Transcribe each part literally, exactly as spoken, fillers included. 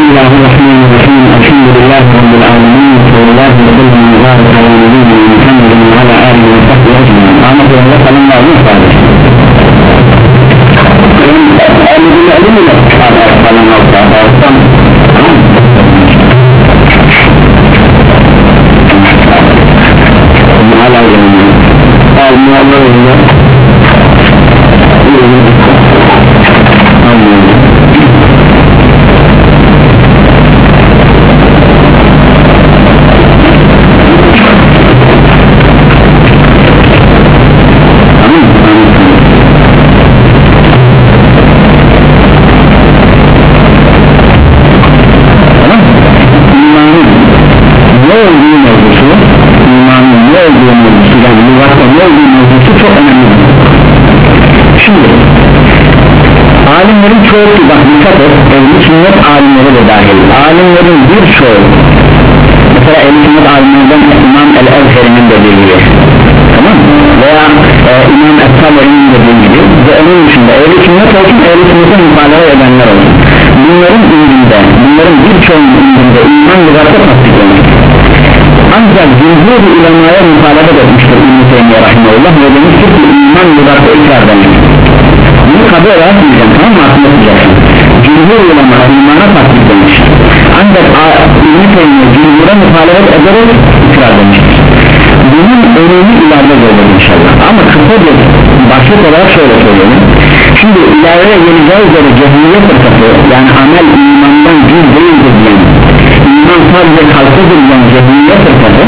Bismillahirrahmanirrahim. Elhamdülillahi Rabbil alemin. Sallallahu aleyhi ve sellem ala nebiyyina Muhammedin ve ala alihi ve sahbihi ecmaîn. Ahmet Yolda kalın lazım ifade. Elimle elimle falan altta altta. Hala yanında. Almıyorlar yanında. Alimlerin çoğu ki bak dikkat et, ehl-i sünnet alimleri de dahil, alimlerin birçoğu, mesela ehl-i sünnet alimlerden İmam el-Ezheri'nin dediği gibi, tamam mı? Veya e, İmam el-Taberi'nin dediği gibi ve onun dışında ehl-i sünnet olsun, ehl-i sünnete müfadele edenler olsun, bunların indinde, bunların birçoğunun indinde iman lügatta tasdiklenir. Ancak cumhur ulemaya müfadele etmiştir İbn-i Teymiye Rahimahullah ve demiştir ki iman lügatta ikrar denir. Bunu kabul olarak diyeceğim, tamam mı? Aklına tutacaksın. Cumhur ulema imana tasdik demiş. Ancak İbn-i Teymiye cumhura muhalefet ederek ikrar demiştir. Bunun önemi ileride görülür inşallah. Ama kısa bir başlık olarak şöyle söyleyelim. Şimdi ileride geleceği üzere cehmiye fırkası, yani amel imandan cüz değildir diyen, iman sadece kalkıdır diyen cehmiye fırkası,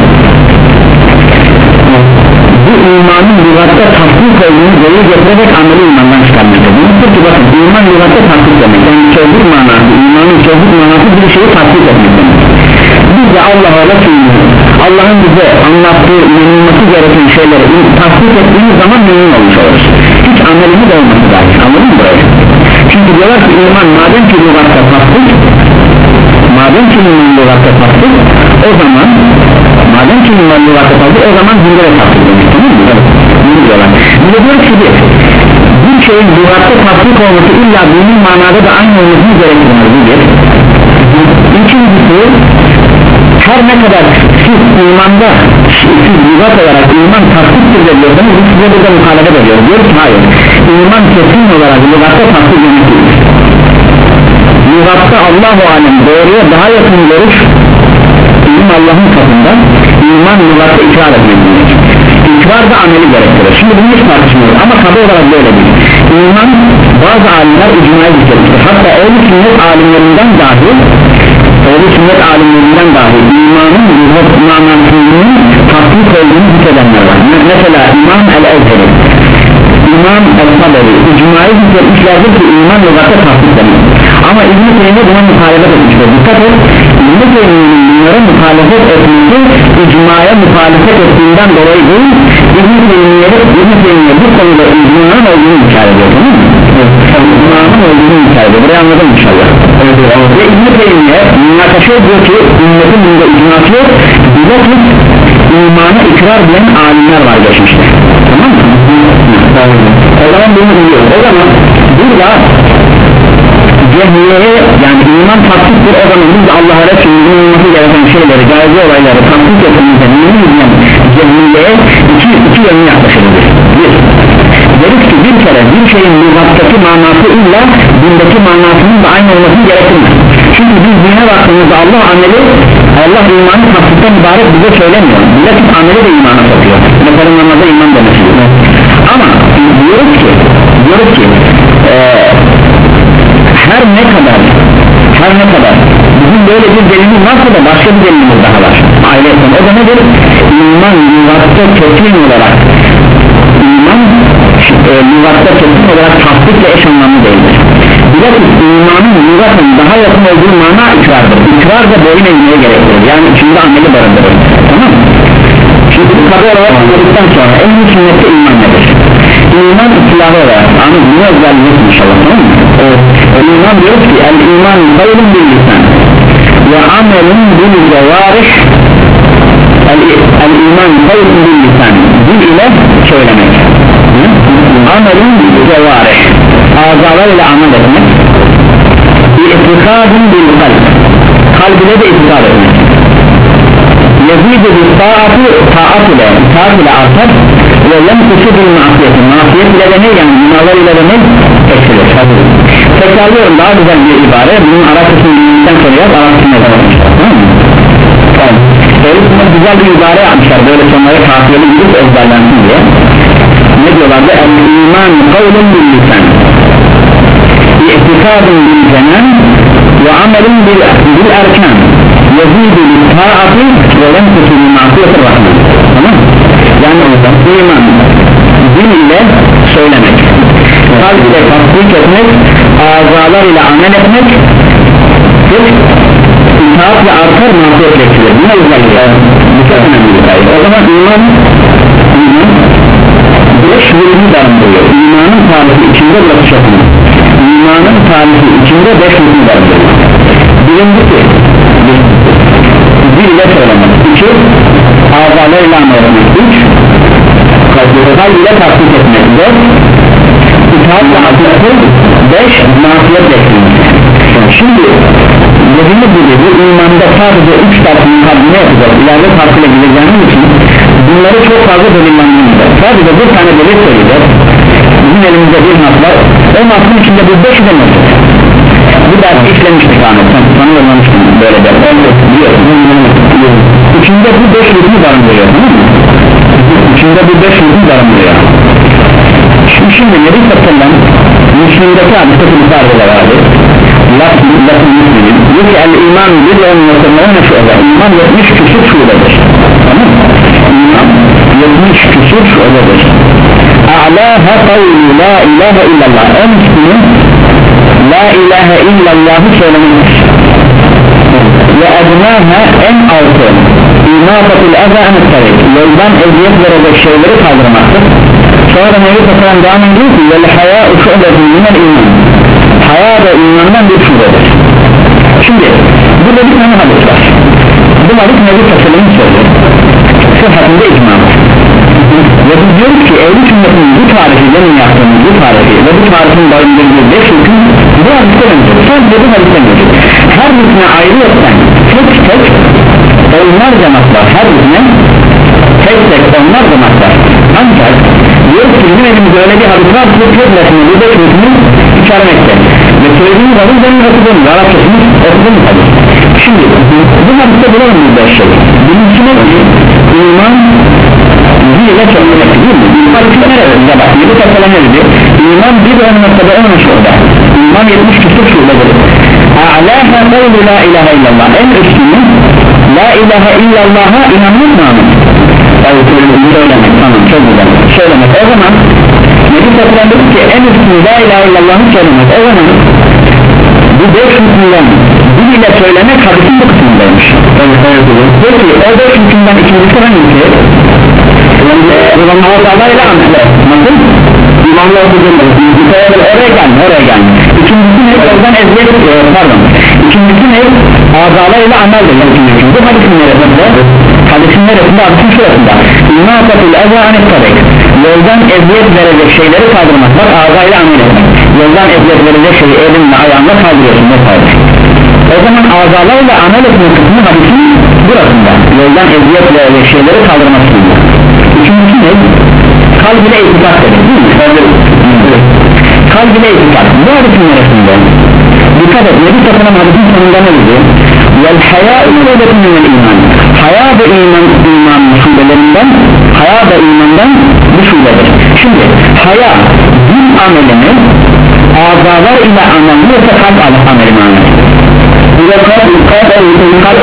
bu imanın lügatta tasdik olduğunu delil getirerek ameli imandan çıkarmıştır. Bunun ki bakın iman lügatta tasdik demek, yani sözlük manası, imanın sözlük manası bir şeyi tasdik etmek demek. Biz de Allah'a Resulü'nü, Allah'ın bize anlattığı, inanılması gereken şeyleri tasdik ettiğimiz zaman memnun olmuş oluruz. Hiç amelimiz olması dahi, anladın mı burayı? Çünkü diyorlar ki iman madem ki lügatta tasdik, madem ki iman lügatta tasdik, o zaman madem ki iman lügatta tasdik, o zaman zindere tasdik demek, tamam mı? Bunu diyorlar. Bir de diyor ki bir, bir şeyin lügatta tasdik olması illa dinin manada da aynı olmasını gerektirir. Bu bir. İkincisi, her ne kadar siz imanda, siz lügat olarak iman tasdiktir de diyorsanız, biz size burada muhalefet ediyoruz. Diyoruz ki hayır, iman kesin olarak lügatta tasdik yönetilir. Lügatta Allah-u Alem doğruya daha yakın görüş, ilim Allah'ın katında, iman lügatta ikrar etmelidir. İkrar da ameli gerektirir. Şimdi bunu hiç tartışmıyoruz ama tabi olarak böyle değil. İman bazı alimler icmaya getirmiştir. Hatta ehl-i sünnet alimlerinden dahi ehl-i sünnet alimlerinden dahi imanın lügat manasının tatbik olduğunu hükmedenler var. Mesela İmam el-Ezheri, İmam el-Taberi icmayı hükmetmişlerdir ki iman lügatta tatbik demek. Ama İbn-i Teymiye buna muhalefet etmiştir. Dikkat et, İbn-i Teymiye'nin bunlara muhalefet etmesi icmaya muhalefet ettiğinden dolayı değil, İbn-i Teymiye İbn-i Teymiye bu konuda icmanın olduğunu işaret ediyor, değil mi? İcmanın olduğunu işaret ediyor. Burayı anladım inşallah. Evet, evet. Ve İbn-i Teymiye münakaşa ediyor ki ümmetin bunda icması yok, bilakis imana ikrar bilen alimler var geçmişte, tamam mı? O zaman bunu biliyor. O zaman burada cehmiyeye, yani iman tasdiktir, o zaman biz Allah'a Resulü'nün olması gereken şeyleri, gayri olayları tasdik etmemize mümin diyen cehmiyeye iki, iki yönlü yaklaşırız. Bir, deriz ki bir kere bir şeyin lügattaki manası illa dindeki manasının da aynı olmasını gerektirmez. Çünkü biz dine baktığımızda Allah ameli, Allah imanı tasdikten ibaret bize söylemiyor. Bilakis ameli de imana sokuyor. Mesela namaza iman demesi gibi. Ama diyoruz ki diyoruz ki ee, her ne kadar her ne kadar bizim böyle bir delilimiz varsa da başka bir delilimiz daha var ayrıca. O da nedir? İman lügatta kesin olarak iman e, lügatta kesin olarak tasdikle eş anlamlı değildir. Bilakis imanın lügatın daha yakın olduğu mana ikrardır. İkrar da boyun eğmeye gerektirir, yani içinde ameli barındırır, tamam mı? Şimdi bu kadar olarak anladıktan sonra ehl-i sünnette iman nedir? İman silahı olarak, ama bunu özellik inşallah, tamam mı? Evet. İman diyoruz ki el iman kavlun bil lisan ve amelun bil cevarih. el, el iman kavlun bil lisan, dil ile söylemek, amelun bil cevarih, azalar ile amel etmek, itikadun bil kalp, ile de itikad etmek. Yazıcı bir taatı taat ile taat ile artar ve yemkusu bir masiyeti masiyet ile de ne yani günahlar ile de ne eksilir. Tekrarlıyorum daha güzel bir ibare bunun Arap kısmını bildikten sonra yap Arap kısmını yazamamışlar, tamam mı? Tamam. Öylesine güzel bir ibare yapmışlar böyle sonlara kafiyeli gidip ezberlensin diye. Ne diyorlardı? El-iman kavlun bil lisan, i'tikadun bil cenan ve amelun bil erkan, yezidu bil taati ve lemkusu bil masiyetir rahman. Tamam mı? Yani iman dil ile söylemek, kalb ile tasdik etmek, azalar ile amel etmek, itaat ve artar masiyetle eksilir. Buna özellikle bu çok önemli bir sayı. O zaman iman iman beş rükünü barındırıyor. İmanın tarifi içinde burası çok önemli. İmanın tarifi içinde beş rükünü barındırıyor. Birincisi dil ile söylemek, iki azalar ile amel etmek, üç kalb ile tasdik etmek, dört itaat ve artar, beş masiyetle eksilir. Şimdi dediğimiz gibi bu imanda sadece üç tarafını kalbine yapacak, ileride farkıyla gideceğimiz için bunları çok fazla delillendiğimizde sadece bir tane delil söyleyeceğiz. Bizim elimizde bir nas var, o nasın içinde bu beşi de mevcut. Bu dersi işlemiştik Ahmet, sen sana yollamıştım böyle derler içinde bu beş rükünü barındırıyor, tamam mı? İçinde bu beş rükünü barındırıyor. Şimdi, şimdi Nebi Sallam Müslüm'deki hadiste kulüplarda vardı. Lafı Müslüm'ün diyor ki el-iman bir ve on şu'da, iman yetmiş küsur şu'dadır, tamam mı? İman yetmiş küsur şu'dadır. A'lâhe kavlu la ilahe illallah, en üstünü la ilahe illallah'ı söylemektir. Ve adnâhe en altı imâfatul eza en-i yoldan eziyet verecek şeyleri kaldırmaktır. Sonra Nebi Sallam devam ediyor ki vel hayâ şu'datun minel iman, haya da imandan bir şubedir. Şimdi burada bir tane hadis var. Bu hadis Nebi Sallam'ın sözü, sıhhatinde icma var. Ve biz diyoruz ki ehl-i sünnetin bu tarifi, benim yaptığımız bu tarifi ve bu tarifin barındırdığı beş hüküm bu hadiste mevcut, sadece bu hadiste mevcut. Her hüküme ayrı etsen tek tek onlarca naslar, her hüküme tek tek onlarca naslar. Ancak diyoruz ki bizim elimizde öyle bir hadis var ki tek nesine bu beş hükümü içermekte ve söylediğimiz hadis benim okudum, Arapçasını okudum hadis. Şimdi bu hadiste bulalım bir beş şey. Birincisi ne ki iman dil ile söylemek değil mi? Hadisi nerede bak, Nebi Sallam ne dedi? İman bir on noktada on şurada, iman yetmiş küsur şuradadır. A'lâhe kavlu la ilahe illallah, en üstünü la ilahe illallah'a inanmak mı anım? Söylemek, tamam, çok güzel. Söylemek, o zaman Nebi Sallam dedi ki en üstünü la ilahe illallah'ı söylemek, o zaman bu beş hükümden dil ile söylemek hadisin bu kısmındaymış. Peki o beş hükümden ikincisi hangisi? Azalarıyla amel. Nasıl? İmanla okudum. Oraya gelme, oraya gelme. İkincisi ne? Oradan eziyet, pardon. İkincisi ne? Azalarıyla amel de ikinci. Bu hadisin neresinde? Hadisin neresinde? Hadisin şurasında. İmâfatul eza anettarek. Yoldan eziyet verecek şeyleri kaldırmak var, ağzayla amel etmek. Yoldan eziyet verecek şeyi elinle ayağınla kaldırıyorsun vesaire. O zaman azalarla amel etme kısmı hadisin burasında. Yoldan eziyet verecek şeyleri kaldırmak istiyor. Üçüncüsü ne? Kalb ile itikat dedik değil mi? Kalb ile itikat. Bu hadisin neresinde? Dikkat et, Nebi Sallam hadisin sonunda ne dedi? Vel hayâ şubetin minel iman. Haya da iman, imanın şubelerinden, haya da imandan bir şubedir. Şimdi haya dil amelini azalar ile amel yoksa kalp ameli manası. Bu da kalp kalp ameli kalp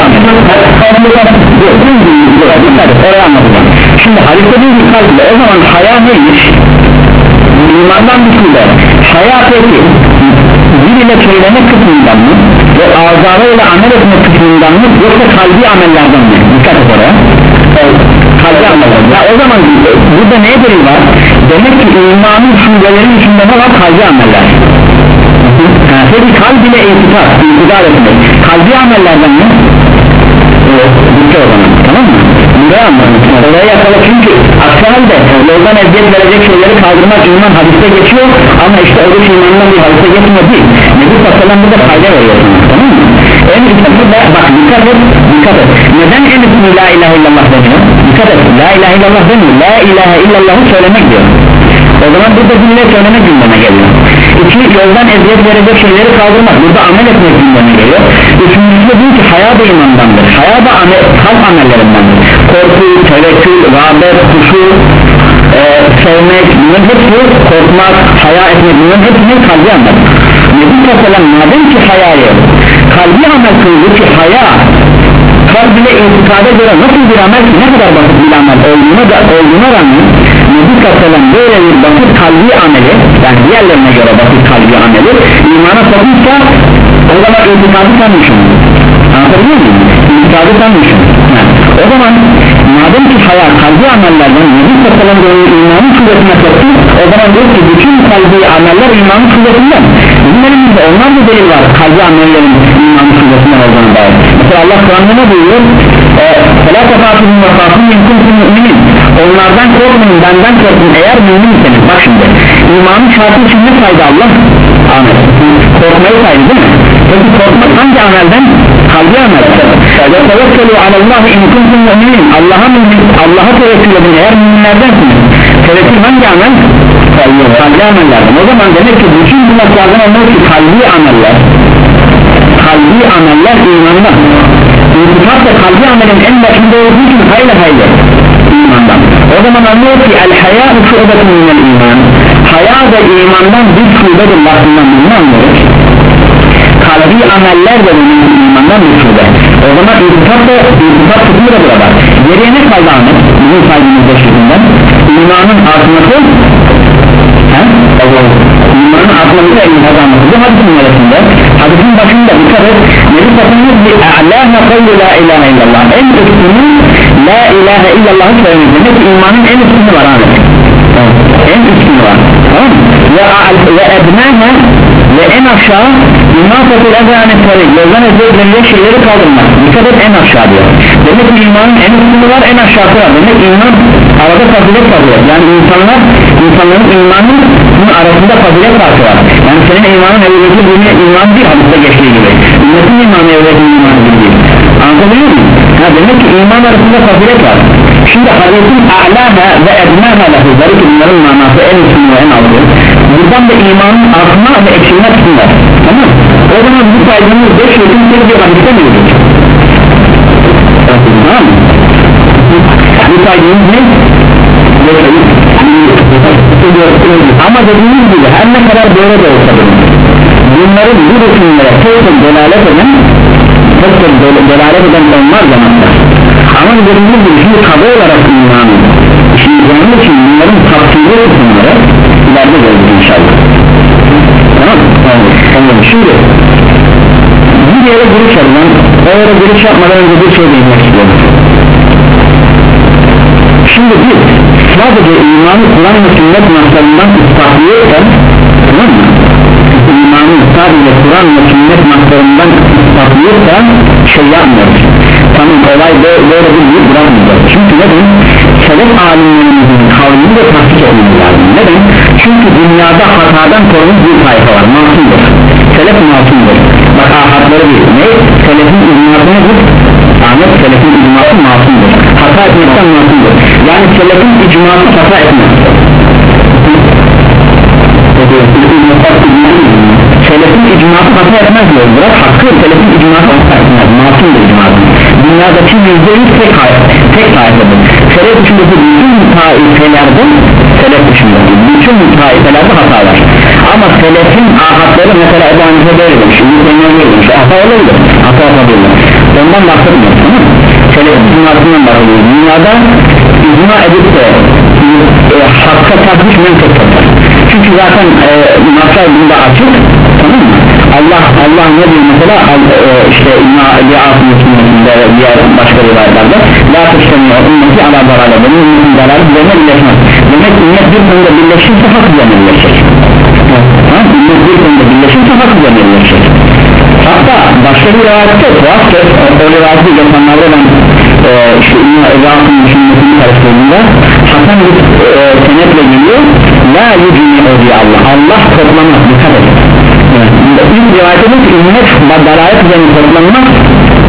ameli oraya anlatacağım. Şimdi hadiste bir kalp ile o zaman haya neymiş? İmandan bir şube. Haya peki dil ile söylemek kısmından mı ve azalarıyla amel etmek kısmından mı yoksa kalbi amellerden mi? Dikkat et oraya. Kalbi amellerden. Ya o zaman burada neye delil var? Demek ki imanın şubelerinin içinde ne var? Kalbi ameller. Peki kalb ile itikat, itikat etmek kalbi amellerden mi? Evet, bitti o zaman, tamam mı? Buraya anladım, oraya yakala çünkü aksi halde yoldan eziyet verecek şeyleri kaldırmak iman hadiste geçiyor ama işte o imandan bir hadiste geçmiyor değil. Nebi Sallam burada fayda veriyor sana, tamam mı? En üstünde burada bak dikkat et, dikkat et. Neden en üstünü la ilahe illallah demiyor? Dikkat et, la ilahe illallah demiyor, la ilahe illallah'ı söylemek diyor. O zaman burada cümle söylemek gündeme geliyor. İki, yoldan eziyet verecek şeyleri kaldırmak, burada amel etmek gündeme geliyor. Üçüncüsü diyor ki haya da imandandır, haya da amel, kalp amellerindendir. Korku, tevekkül, rağbet, huşu, e, sevmek, bunların hepsi, korkmak, haya etmek, bunların hepsini kalbi amel. Nebi Aleyhisselam madem ki hayayı kalbi amel kıldı ki haya kalb ile itikada göre nasıl bir amel ki, ne kadar basit bir amel olduğuna, da, olduğuna rağmen Nebi Aleyhisselam böyle bir basit kalbi ameli, yani diğerlerine göre basit kalbi ameli imana sokmuşsa o zaman itikadı sanmışım. Anlatabiliyor muyum? İtikadı sanmışım. Yani, o zaman madem ki haya kalbi amellerden Nebi Aleyhisselam böyle imanın kuvvetine soktu, o zaman diyor ki bütün kalbi ameller imanın kuvvetinden. Bizim elimizde onlar da delil var kalbi amellerin imanın kuvvetinden olduğuna dair. Mesela Allah Kur'an'da ne buyuruyor? فَلَا تَفَاتُهُمْ وَفَاتُهُمْ يَنْكُمْكُمْ مُؤْمِنِينَ Onlardan korkmayın, benden korkun eğer müminseniz. Bak şimdi imanın şartı için ne saydı Allah? Amel. Korkmayı saydı değil mi? Peki korkmak hangi amelden? Kalbi amelden. وَتَوَكَّلُوا عَلَى اللّٰهِ اِنْ كُنْتُمْ مُؤْمِنِينَ Allah'a Allah'a tevekkül edin eğer müminlerdensiniz. Tevekkül hangi amel? Kalbi amellerden. O zaman demek ki bütün bu noktalardan anlıyor ki kalbi ameller kalbi ameller imandan. İntikaf da kalbi amelin en başında olduğu için hayli hayli imandan. O zaman anlıyor ki el-haya şubetun minel iman. Haya da imandan bir şubedir bakımından bunu anlıyoruz. Kalbi ameller de imandan bir şube. O zaman intikaf da intikaf tutumu da burada. Geriye ne kaldı Ahmet? Bizim saygımızda şubinden imanın artması imanın artması ve intikaf alması. Bu hadisin neresinde? Hadisin başında dikkat et. Nebi Satınız bir a'lâhe kavlu la ilahe illallah. En üstünü la ilahe illallah'ı söylemek. Demek ki imanın en üstünü var Ahmet. En üstünü var. Tamam mı? Ve ednâhe ve en aşağı imâfetul ezânet tarik. Yoldan ezberlenecek şeyleri kaldırmak. Dikkat et en aşağı diyor. Demek ki imanın en üstünü var, en aşağısı var. Demek iman arada fazilet fazilet. Yani insanlar insanların imanının arasında fazilet farkı var. Yani senin imanın evveleki bir iman değil, hadiste geçtiği gibi. Ümmetin imanı evveleki imanı değil. Anlatabiliyor muyum? Ha, demek ki iman arasında fazilet var. Şimdi hadisin a'lâhe ve ednâhe lafızları ki bunların manası en üstünü ve en altı. Buradan da imanın artma ve eksilme kısmı var. Tamam. O zaman bu saydığımız beş yılın tek bir hadiste mi olur? Tamam mı? Bu saydığımız ne? Ama dediğimiz gibi her ne kadar böyle de olsa bunların bu resimlere tek tek delalet eden tek tek delalet eden onlar zamanlar. Ama dediğimiz gibi şimdi kadı olarak imanı şimdi canlı için bunların tafsiri kısımları ileride gelecek inşallah. Tamam mı? Tamam. Şimdi bir yere giriş yapmadan o yere giriş yapmadan önce bir şey değinmek istiyorum. Şimdi biz sadece imanı Kur'an ve sünnet naslarından ispatlıyorsan, tamam mı? İmanı sadece Kur'an ve sünnet naslarından ispatlıyorsan şey yapmıyoruz. Tamam, olay böyle bir büyük bırakmıyor. Çünkü neden? Selef alimlerimizin kavmini de tasdik etmemiz lazım. Neden? Çünkü dünyada hatadan korunmuş bir tayfa var, masumdur. Selef masumdur. Bak ahatları değil. Ne? Selefin icması nedir? Ahmet selefin icması masumdur. Hata etmekten masumdur. Yani selefin icması hata etmez. Selefin icması hata etmez diyor. Bırak hakkı, selefin icması hata etmez. Masumdur icması. Dünyadaki yüzde yüz tek tek taifeler. Selef dışındaki bütün taifelerde selef dışındaki bütün taifelerde hata var. Ama selefin ahatları mesela Ebu Hanife böyle demiş, şimdi seninle böyle demiş, hata olabilir, hata olabilir. Ondan bahsetmiyoruz, tamam mı? Selefin icmasından bahsediyoruz. Dünyada icma edip de e, hakka takmış mümkün tutar. Çünkü zaten e, nasıl bunda açık, tamam mı? Allah Allah ne diyor mesela e, işte İmam Li'asın hükümetinde ve diğer başka rivayetlerde la tuşlanıyor ümmeti ala zararla benim ümmetin zararı üzerine birleşmez. Demek ümmet bir konuda birleşirse hak üzerine birleşecek. Ha? Ümmet bir konuda birleşirse hak üzerine birleşecek. Hatta başka bir rivayette tuhafça o rivayeti geçenlerde ben e, işte İmam Li'asın hükümetini karıştırdığımda Hasan bir e, senetle geliyor la yücüne o diye Allah Allah toplamaz, dikkat edin. İlk rivayet edin ki ümmet dalalet üzerine toplanmaz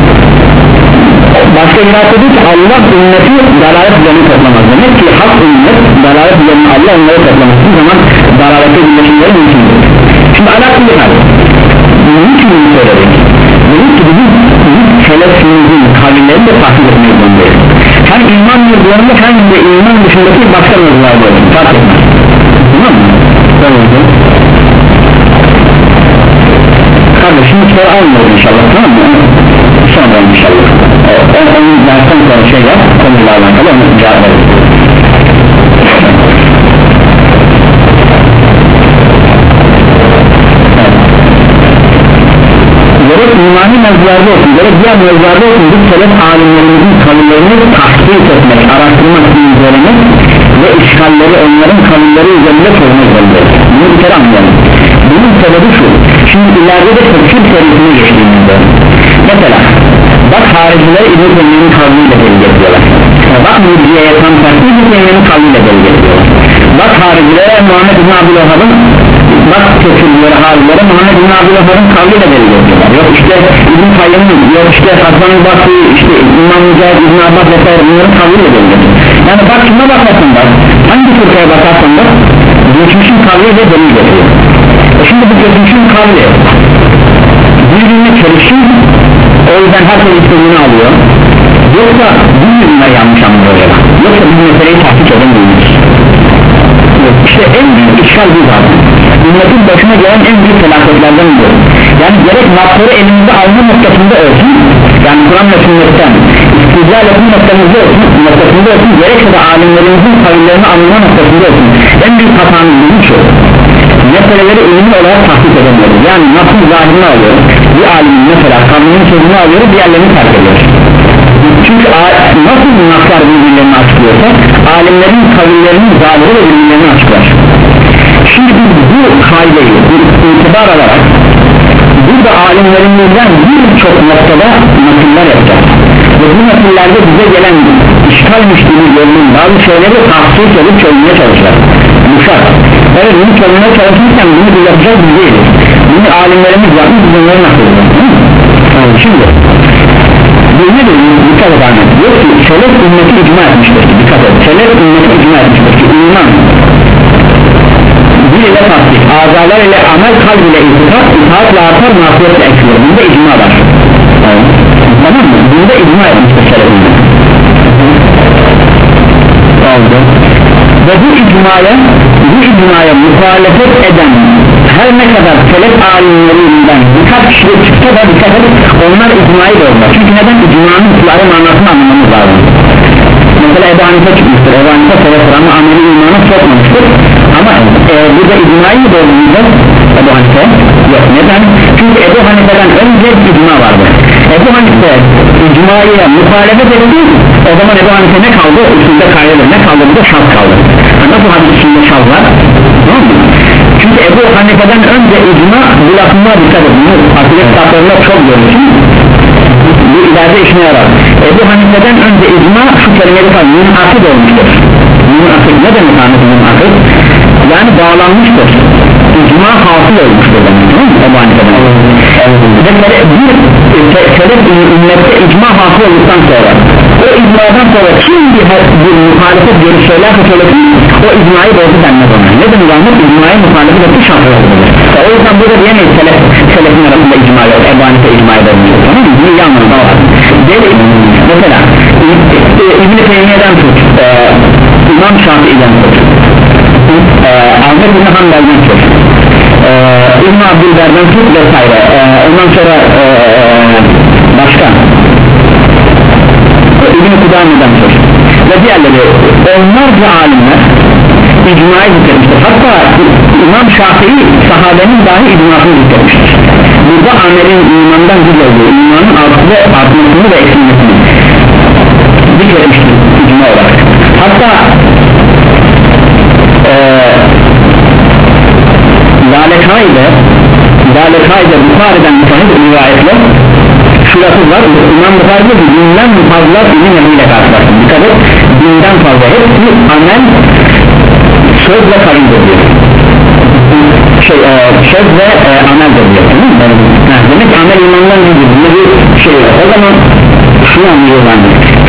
işaret ediyor ki Allah ümmeti dalalet üzerine toplamaz. Demek ki hak ümmet dalalet üzerine Allah onları toplaması zaman dalalete birleşimleri mümkündür. Şimdi alakalı hal niçin bunu söyledik? Dedik ki bizim selefimizin kavilleri de takip etmeyi zorundayız. Hem iman mevzularında hem de iman dışındaki başka mevzularda olsun, fark etmez. Tamam mı? Tamam. Kardeşim soru almıyoruz inşallah, tamam mı? Sonra inşallah o, onun dersten sonra şey yap, konuyla alakalı onu cevap verir. Gerek imani mevzularda olsun, gerek diğer mevzularda olsun, biz selef alimlerimizin kavillerini tahkik etmek, araştırmak, incelemek ve işgalleri onların kavilleri üzerinde çözmek zorundayız. Bunu bir kere anlayalım. Bunun sebebi şu, şimdi ileride de tefsir serisine geçtiğimizde mesela bak haricileri İbn-i Teymiye'nin kavliyle delil getiriyorlar, bak Mürciye'ye tam tersi İbn-i Teymiye'nin kavliyle delil getiriyorlar, bak haricilere Muhammed İbn Abdülvahhab'ın, bak tefsirlere haricilere Muhammed İbn Abdülvahhab'ın kavliyle delil getiriyorlar, yok işte İbn-i Tayyip'in, yok işte Hasan-ı Basri, işte İmam Mücahit, İbn Abbas vesaire bunların kavliyle delil getiriyor. Yani bak kime bakarsan bak, hangi fırkaya bakarsan bak, geçmişin kavliyle delil getiriyor. E şimdi bu geçmişin kavli birbirine çelişir, o yüzden herkes istediğini alıyor, yoksa bir yüzüne yanlış anlıyor ya da yoksa bir meseleyi tahkik edemiyoruz. İşte en büyük işgal bu zaten, ümmetin başına gelen en büyük felaketlerden bu. Yani gerek nafları elimizde alma noktasında olsun, yani Kur'an ve sünnetten istidlal etme noktasında olsun, noktasında olsun, gerekse de alimlerimizin kavillerini anlama noktasında olsun, en büyük hatanın büyük şu, meseleleri ilmi olarak tahkik edemiyoruz. Yani nasıl zahirini alıyoruz, bir alimin mesela kavlinin sözünü alıyoruz, diğerlerini terk ediyoruz. Çünkü nasıl naslar birbirlerini açıklıyorsa alimlerin kavillerinin zahiri ve birbirlerini açıklar. Şimdi biz bu kaideyi itibar alarak burada alimlerimizden birçok noktada nakiller yapacağız ve bu nakillerde bize gelen işgalmiş gibi görünen bazı şeyleri tahsis edip çözmeye çalışacağız. Bu şart. Evet, bunu çözmeye çalışırken bunu biz yapacağız, biz değiliz. Bunu alimlerimiz yapmış, biz onları naklediyoruz. Yani şimdi bu ne diyor? Dikkat et Ahmet. Diyor ki selef ümmeti icma etmiştir. Dikkat et. Selef ümmeti icma etmiştir ki iman dil ile tasdik, azalar ile amel, kalb ile itikat, itaatla artar, masiyetle eksilir. Bunda icma var. Tamam mı? Bunda icma etmiştir selef ümmeti. Oldu. Ve bu icmaya bu icmaya muhalefet eden her ne kadar selef alimlerinden birkaç kişi çıksa da dikkat edin, onlar icmayı bozlar. Çünkü neden? İcmanın kulları manasını anlamamız lazım. Mesela Ebu Hanife çıkmıştır, Ebu Hanife selef ama ameli imana sokmamıştır. Ama e, burada icmayı mı bozulacak Ebu Hanife? Yok, neden? Çünkü Ebu Hanife'den önce icma vardı. Ebu Hanife icmaya muhalefet etti, o zaman Ebu Hanife ne kaldı? Üstünde kaydedir, ne kaldı? Burada şart kaldı. Nasıl hadis içinde şart var? Tamam mı? Çünkü Ebu Hanife'den önce icma, bu lafıma dikkat edin, akıllı kitaplarında çok görmüşüm, bu ileride işine yarar. Ebu Hanife'den önce icma şu kelimeyi falan münakid olmuştur. Münakid ne demek Ahmet münakid? Yani bağlanmıştır, icma hasıl olmuştur demek, tamam mı? Ebu Hanife'den ve bir selef ümmette icma hasıl olduktan sonra o icmadan sonra kim bir, bir muhalefet görüş söylerse söylesin o icmayı bozdu denmez ona. Ne demek Ahmet? İcmayı muhalefet etti şartı olabilir. O yüzden burada diyemeyiz selef, selefin arasında icma yok, Ebu Hanife icmayı bozmuştur, tamam mı? Bunu iyi anlamda var. Deli, mesela İbn-i Teymiye'den tut, e, İmam Şafii'den tut, e, Ahmet İbn Hanbel'den tut, e, İbn Abdülber'den tut vesaire, e, ondan sonra e, başka İbn-i Kudame'den tut ve diğerleri, onlarca alimler icmayı zikretmiştir. Hatta İmam Şafii sahabenin dahi icmasını zikretmiştir. Burada amelin imandan güç olduğu, imanın artı ve artmasını ve eksilmesini zikretmiştir icma olarak. Hatta eee Zalekay'da Zalekay'da Bukhari'den bir tane rivayetle şu lafız var, İmam Bukhari diyor ki dinden fazla ilim eliyle karşılaştım. Dikkat et, dinden fazla hepsi amel, söz ve kavimdir diyor. Şey, e, söz ve e, ameldir diyor. Demek ki amel imandan güçlüdür. Bir şey var. O zaman şunu anlıyorlar.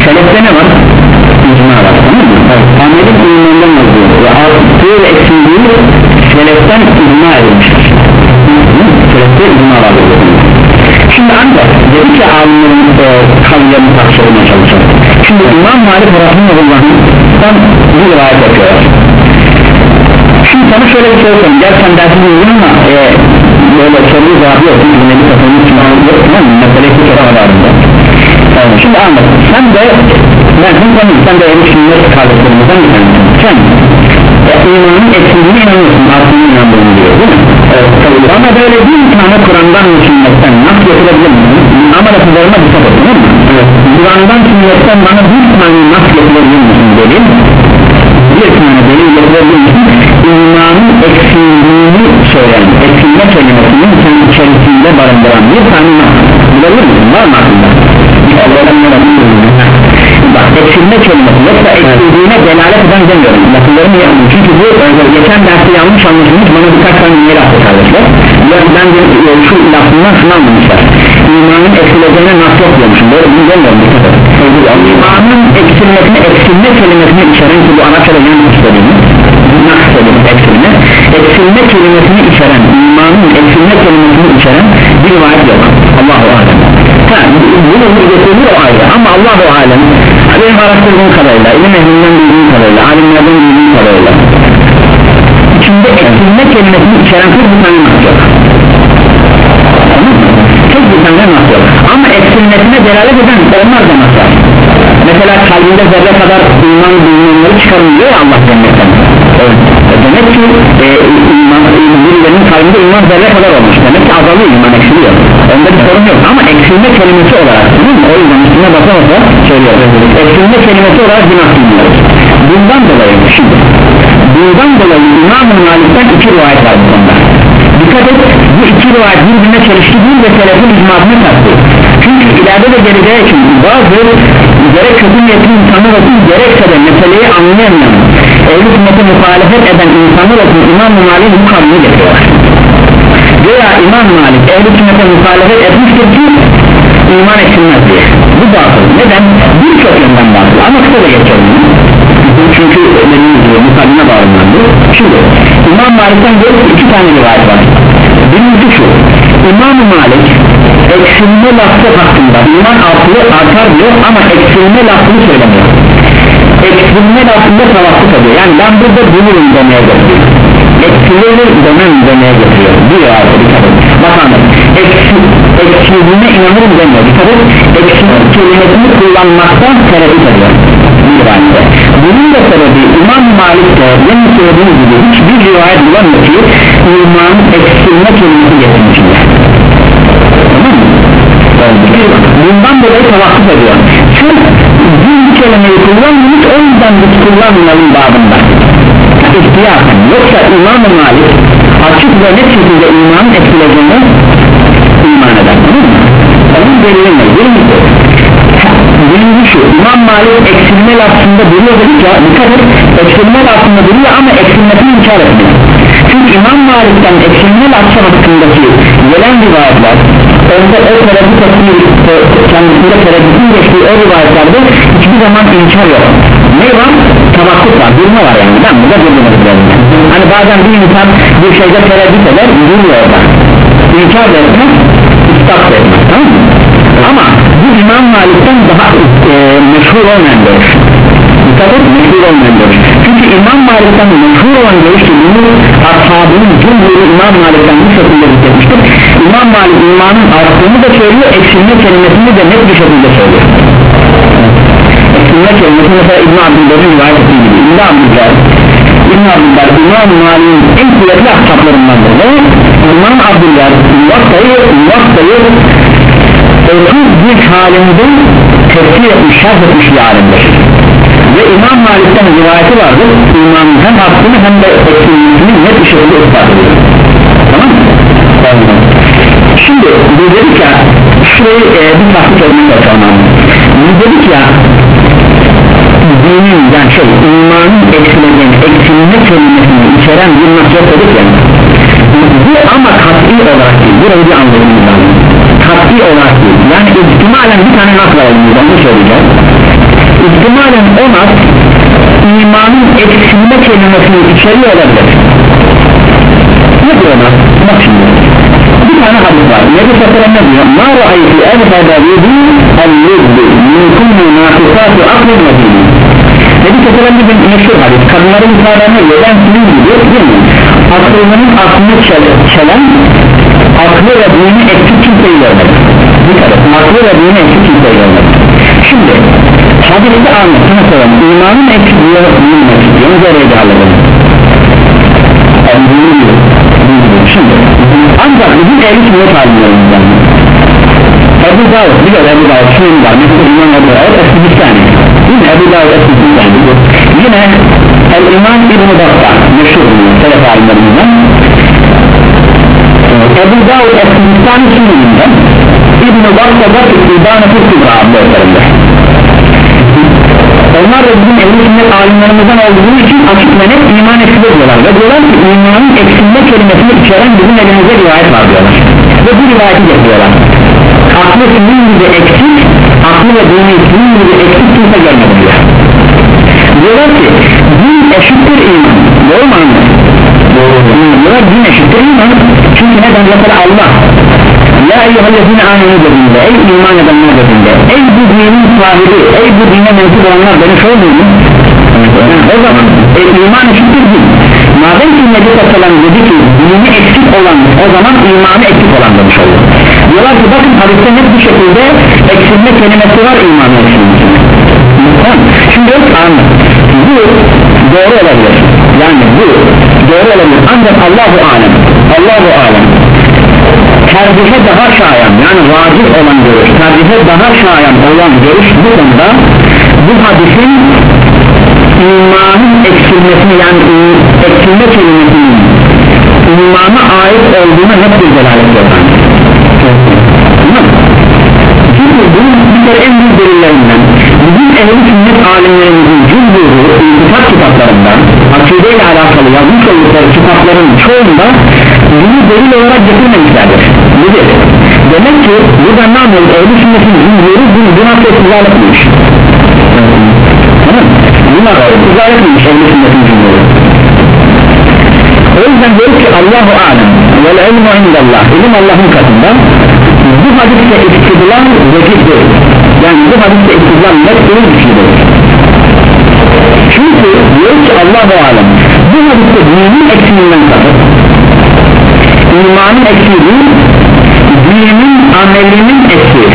alimlerin e, kavlilerini tartışmaya çalışalım. Şimdi İmam Malik Rahimahullah'tan bir rivayet yapıyorlar. Şimdi sana şöyle bir soru sorayım, gel sen dersini uygun ama e, böyle soruyu cevabı yok, dinledi kafanın için yok, tamam mı? Meseleyi bir kere haberinde yani şimdi anlat, sen de ben sen tanıyım, sen de evi sünnet kardeşlerimizden bir tanısın, sen e, imanın eksildiğine inanıyorsun, aslında inandığını diyor değil mi? Evet, tabii. Ama böyle bir tane Kur'an'dan mı sünnetten nasıl getirebilir misin? Ama lafızlarına dikkat et, değil mi? Evet. Kur'an'dan sünnetten bana bir tane nasıl getirebilir misin dedim, bir tane delil getirebilir misin? İmanın eksildiğini söyleyen, eksilme kelimesinin kendi içerisinde barındıran bir tane nasıl bulabilir misin? Var mı aklında? Bak eksilme kelimesi yoksa eksildiğine delalet eden demiyorum, lafılarımı yapmıyorum çünkü bu geçen derste yanlış anlaşılmış, bana birkaç tane yer attı kardeşler. Ben de şu lafından şunu anlamışlar, imanın eksileceğine nasıl yok diyormuşum, böyle bunu demiyorum. İmanın eksilmesine, eksilme kelimesini içeren ki bu Arapçada yanlış istediğimiz nasıl söylediğimiz eksilme, eksilme kelimesini içeren, imanın eksilme kelimesini içeren bir rivayet yok. Allahu alem. Ha, bunu getiriyor ayrı ama Allahu alem, benim araştırdığım kadarıyla, ilim ehlinden bildiğim kadarıyla, alimlerden bildiğim kadarıyla içinde eksilme kelimesini içeren tek bir tane nasıl yok, tek bir tane nasıl yok ama eksilmesine delalet eden onlar da nasıl var. Mesela kalbinde zerre kadar iman bulunanları çıkarın diyor ya Allah cennetten. Evet. E demek ki e, iman, birilerinin kalbinde iman zerre kadar olmuş, demek ki azalıyor, iman eksiliyor, onda bir sorun yok ama eksilme kelimesi olarak değil mi? O yüzden üstüne basa basa söylüyoruz, eksilme kelimesi olarak günah bilmiyoruz. Bundan dolayı şimdi bundan dolayı İmam-ı Malik'ten iki rivayet var bu konuda. Dikkat et, bu iki rivayet birbirine çelişki değil ve selefin icmasını taktı. Çünkü ileride de geleceği için bazı gerek kötü niyetli insanlar olsun, gerekse de meseleyi anlayamayan, ehl-i sünnete muhalefet eden insanlar olsun, İmam-ı Malik'in bu kavmini getiriyorlar. Veya İmam Malik ehl-i sünnete muhalefet etmiştir ki iman eksilmez diye. Bu batıl. Neden? Birçok yönden batıl ama kısa da geçelim. Çünkü dediğimiz gibi mukaddime bağımlandı. Şimdi İmam Malik'ten böyle iki tane rivayet var. Birincisi şu, İmam-ı Malik eksilme lafı hakkında iman artığı artar diyor ama eksilme lafını söylemiyor. Eksilme lafında tavakkuf ediyor, yani ben burada bulurum demeye getiriyor, eksilir demem demeye getiriyor, diyor artık dikkat et. Bakalım eksildiğine inanırım demiyor, dikkat et, eksilme kelimesini kullanmaktan tereddüt ediyor bir rivayette. Bunun da sebebi İmam Malik'te benim söylediğim gibi hiçbir rivayet bulamıyor ki imanın eksilme kelimesi getirmişler. Tamam mı? Bundan dolayı tavakkuf ediyor. Sen bu kelimeyi kullanmamış, o yüzden biz kullanmayalım babında. İhtiyaten. Yoksa İmam-ı Malik açık ve net şekilde imanın etkilediğini iman eder. Tamam mı? Onun delilini birinci birinci şu, İmam Malik eksilme lafında duruyor dedik ya, dikkat et, eksilme lafında duruyor ama eksilmesini inkar etmiyor. Çünkü İmam Malik'ten eksilme lafı hakkındaki gelen rivayetler, onda o tereddüt ettiği, kendisinde tereddütün geçtiği o rivayetlerde hiçbir zaman inkar yok. Ne var? Tavakkuf var, durma var yani, ben burada durmak üzerinde. Hani bazen bir insan bir şeyde tereddüt eder, durmuyor orada. İnkar da etmez, ispat da etmez, tamam mı? Ama bu İmam Malik'ten daha e, meşhur olmayan görüş. Dikkat et, meşhur olmayan görüş. Çünkü İmam Malik'ten meşhur olan görüş ki bunu ashabının cümleleri İmam Malik'ten bu şekilde zikretmiştir. İmam Malik imanın arttığını da söylüyor, eksilme kelimesini de net bir şekilde söylüyor. Eksilme kelimesi mesela İbn-i Abdülber'in rivayet ettiği gibi İbn-i Abdülber İbn-i Abdülber İmam Malik'in en kuvvetli kitaplarındandır ve İmam Abdülber Muvatta'yı Muvatta'yı otuz bir halinde tefsir etmiş, şerh etmiş bir alimdir ve İmam Malik'ten rivayeti vardır, İmam'ın hem hakkını hem de eksilmesini net bir şekilde ispat ediyor. Tamam mı? Tamam. Şimdi bu dedik ya, şurayı e, bir taktik etmek açalım. Bu dedik ya, dinin yani şey, imanın eksileceğini, eksilme kelimesini içeren bir nasıl dedik ya, bu ama kat'i olarak değil, burayı bir anlayalım lazım. Kat'i olarak değil, yani ihtimalen bir tane nasıl alalım, onu söyleyeceğim. İhtimalen o nas imanın eksilme kelimesini içeriyor olabilir. Ne diyor nas? Bak şimdi, bir bir tane hadis var. Nebi Sallallahu ne diyor? Ma ra'aytu evhada yedi el-yeddi minkunne nafisatü aklın medini. Nebi Sallallahu bir meşhur hadis. Kadınların ifadeni yeden kimin gibi değil mi? Aklının aklını çelen, aklı ve dini eksik kimseyi görmedi. Dikkat et, aklı ve dini eksik kimseyi görmedi. Şimdi hadiste anlatına soralım. İmanın eksikliği ve dinin eksikliği üzere edelim. Şimdi ancak bizim ehli sünnet alimlerimizden Ebu Davud, biliyor Ebu Davud şunun var, mesela İmam Ebu Davud Es-Sibistani, yine Ebu Davud Es-Sibistani, yine El-İmam İbn-i Bakta meşhur selef alimlerimizden Ebu Davud Es-Sibistani sunumunda İbn-i Bakta'da İbn-i Kübra adlı eserinde. Onlar da bizim ehli sünnet alimlerimizden olduğu için açık ve net iman eksik diyorlar ve diyorlar ki imanın eksilme kelimesini içeren bizim elimizde rivayet var diyorlar ve bu rivayeti getiriyorlar. Aklı sizin gibi eksik, aklı ve dini sizin gibi eksik kimse görmedi diyor. Diyorlar ki din eşittir iman. Doğru mu anladın? Diyorlar din eşittir iman. Çünkü neden? Mesela Allah ya eyyühellezine amenu dediğinde, ey iman edenler dediğinde, ey bu dinin sahibi, ey bu dine mensup olanlar beni söylüyor mu? O zaman e, iman eşittir din. Madem ki Nebi Sallallahu dedi ki dini eksik olan, o zaman imanı eksik olan demiş olur. Diyorlar ki bakın hadiste net bir şekilde eksilme kelimesi var imanı eksilmesi. Tamam. Şimdi anlat. Bu doğru olabilir. Yani bu doğru olabilir. Ancak Allahu alem. Allahu alem. Tercihe daha şayan, yani vacip olan görüş, tercihe daha şayan olan görüş bu konuda bu hadisin imanın eksilmesini, yani eksilme kelimesinin imana ait olduğuna net bir delalet yapar. Çünkü bunun bir kere en büyük delillerinden bizim ehl-i sünnet alimlerimizin cüzdüğü iltifat kitaplarında akide ile alakalı yazmış oldukları kitapların çoğunda bunu delil olarak getirmemişlerdir. Nedir? Demek ki burada ne anlıyoruz? Ehl-i sünnetin cüzdüğü bunu bu nasıl etizal etmiş? Bu nasıl etizal etmiş ehl-i sünnetin cüzdüğü? O yüzden diyoruz ki Allahu alem vel ilmu indallah, ilim Allah'ın katında. Bu hadiste istidlal vecihdir. Yani bu hadiste istidlal net değil bir şeydir. Çünkü diyor ki Allahu alem bu hadiste dinin eksiliğinden sapır, imanın eksiliği, dinin amelinin eksiliği.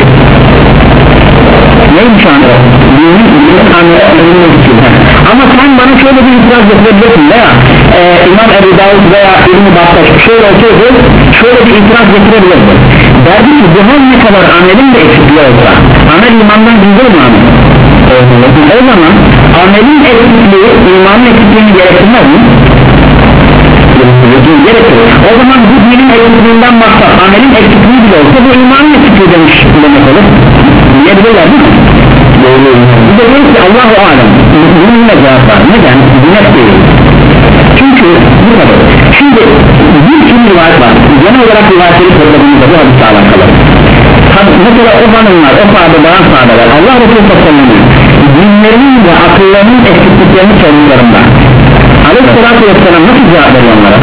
Neymiş anı? Dinin, dinin amelinin eksiliği. Ama sen bana şöyle bir itiraz getirebilirsin veya e, İmam Ebu Davud veya İbn-i Baktaş şöyle olsaydı şöyle bir itiraz getirebilirsin. Derdi ki bu her ne kadar amelin de eksikliği olsa amel imandan güzel mi amel? O zaman amelin eksikliği imanın eksikliğini gerektirmez mi? Gerektirir. O zaman bu dinin eksikliğinden maksat amelin eksikliği bile olsa bu imanın eksikliği demiş demek olur. Diyebilirler değil mi? Bir de diyor ki Allahu alem bununla cevap var. Neden? Güneş değil. Çünkü bu kadar. Şimdi bir sürü rivayet var. Genel olarak rivayetleri topladığımızda bu hadisle alakalı. Mesela o hanımlar, o sahabeler, sahabeler Allah Resulü Sallallahu dinlerinin ve akıllarının eksikliklerini sorduklarında Aleyhisselatü Vesselam nasıl cevap veriyor onlara?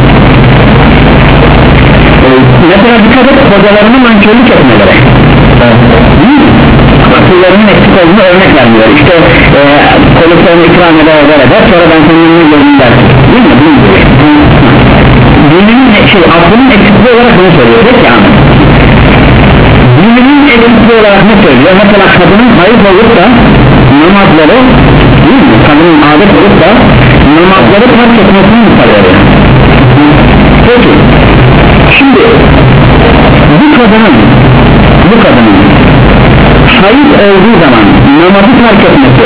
Ee, mesela dikkat et kocalarını mankörlük etmeleri. Akıllarının eksik olduğunu örnek vermiyor. İşte e, koliklerini ikram eder eder eder sonra ben senin önüne gözüm dersin. Değil mi? Değil mi? Dininin şey, aklının eksikliği olarak bunu söylüyor. Peki anladım. Dininin eksikliği olarak ne söylüyor? Mesela kadının hayır olup da namazları, değil mi? Kadının adet olup da namazları terk etmesini müsaade. Peki şimdi bu kadının bu kadının hayır olduğu zaman namazı terk etmesi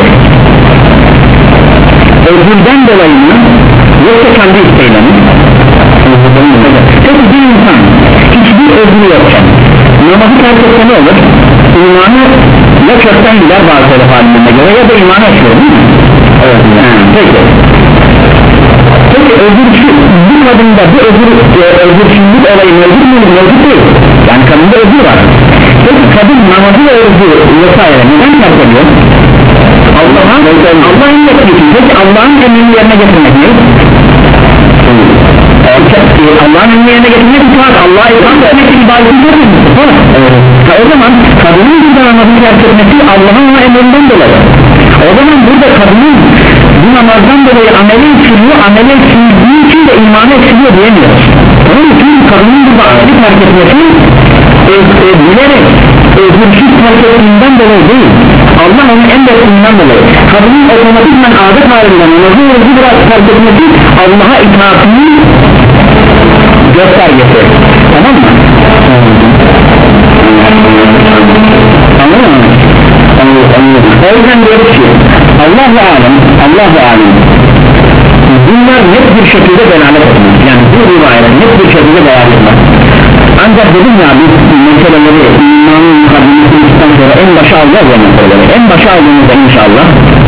özürden dolayı mı yoksa kendi isteğiyle mi? Peki bir insan hiçbir özrü yokken namazı terk etse ne olur? İmanı ya kökten gider bazı telef haline göre ya da imanı açıyor değil mi? Evet. Yani, peki peki özürçü bu kadında bu özür, e, özürçülük olayı mevcut mu? Mevcut değil. Yani kadında özür var. Peki kadın namazı ve özürü vesaire neden terk ediyor? Allah'ın Allah'ın emrettiği için. Peki Allah'ın emrini yerine getirmek ne? Allah'ın emrini yerine getirmek itaat, Allah'a itaat etmek ibadetin çok evet. O zaman kadının burada namazını terk etmesi Allah'ın o emrinden dolayı. O zaman burada kadının bu namazdan dolayı ameli eksiliyor, ameli eksildiği için de imanı eksiliyor diyemiyoruz. Onun için kadının burada ameli terk etmesi e, e, bilerek özürsüz terk ettiğinden dolayı değil, Allah onu emrettiğinden dolayı. Kadının otomatikman adet halinden namazı özü biraz terk etmesi Allah'a itaatinin göstergesi. Tamam mı? Anladın mı? O yüzden diyoruz ki Allah-u Alem, Allah-u Alem bunlar net bir şekilde delalet etmez. Yani bu rivayet net bir şekilde delalet etmez. Ancak dedim ya biz meseleleri imanın kadınlıktan sonra en başa alacağız ya meseleleri. En başa aldığımızda inşallah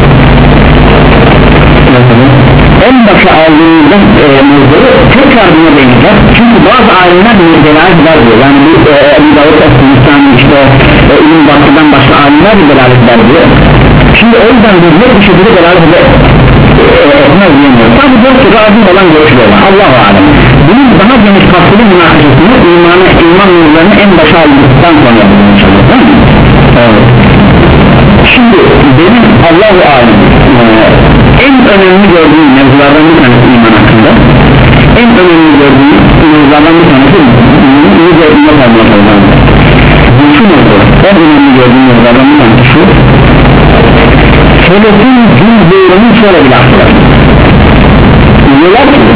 en başa aldığımızda e, mevzuları tekrar buna değineceğiz. Çünkü bazı alimler bir delalet var diyor. Yani bu e, Ebu Davud Esse'nin işte e, İlim Bakır'dan başka alimler bir delalet var diyor. Şimdi o yüzden biz net bir şekilde delalet etmez diyemiyor. Tabi diyor ki razı olan görüşüyorlar. Allah-u Alem. Bunun daha geniş kapsülü münakaşasını imanı, iman nurlarını en başa aldıktan sonra yapalım inşallah. Evet. Şimdi benim Allah-u Alem en önemli gördüğüm mevzulardan bir tanesi iman hakkında, en önemli gördüğüm mevzulardan bir tanesi iyice ümmet almak olmalı. Şu mevzu en önemli gördüğüm mevzulardan bir tanesi şu: Selefin cüzdürünün şöyle bir lafı var. Diyorlar ki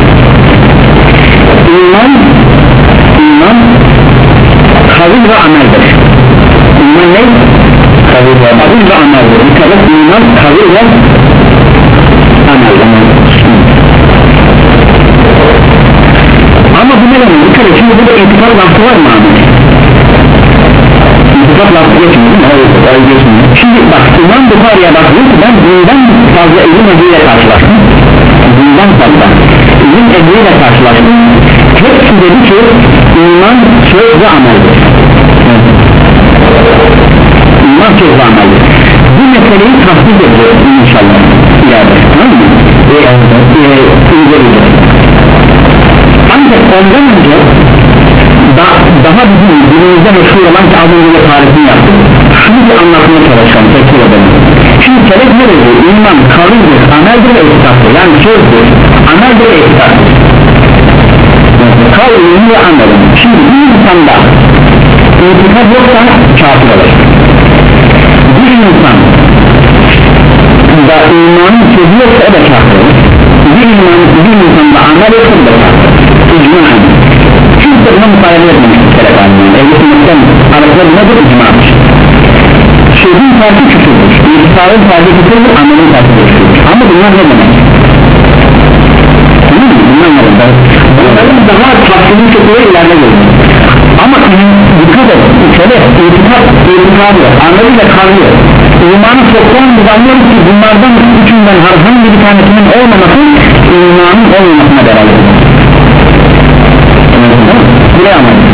iman iman kavil ve ameldir. İman ne? Kavil ve ameldir. Dikkat et, iman kavil ve ameldir. Ama bu ne demek? Dikkat et, şimdi burada itikad lafı var mı abi? İtikad lafı geçmiyor değil mi? Hayır geçmiyor. Şimdi bak, İmam Bukhari'ye bakıyor ki ben bundan fazla ilim eviyle karşılaştım. Bundan fazla ilim eviyle karşılaştım. Hepsi dedi ki iman söz ve ameldir. İman söz ve ameldir. Bu meseleyi tasdik ediyor inşallah ileride, tamam mı? Ve inceleyeceğiz. Ancak ondan önce da, daha bizim günümüzde meşhur olan ki az önce de tarifini yaptık. Şunu bir anlatmaya çalışalım, tekrar edelim. Şimdi selef ne dedi? İman kavimdir, ameldir ve etikattır. Yani sözdür, ameldir ve etikattır. Kavim ve ameldir. Şimdi bir insanda itikat yoksa kafir olur. Bir insan da imanın sözü yoksa o da kafir olur. Bir iman, bir insanda amel yoksa o da kafir. İcmaen. Çünkü buna mukayele etmemiş selef aliminin. Ehl-i sünnetten arasında buna bir icmadır. Sözün farkı küçüldür, itikadın farkı küçüldür, amelin farkı küçüldür. Ama bunlar ne demek? Değil mi? Bunlar ne demek? Bunların daha farklı şekilde ileride görünür. Ama dikkat et, selef, itikad, itikadı, ameliyle kalıyor. İmanı çoktan biz anlıyoruz ki bunlardan üçünden herhangi bir tanesinin olmaması imanın olmamasına beraber. Buraya anladım.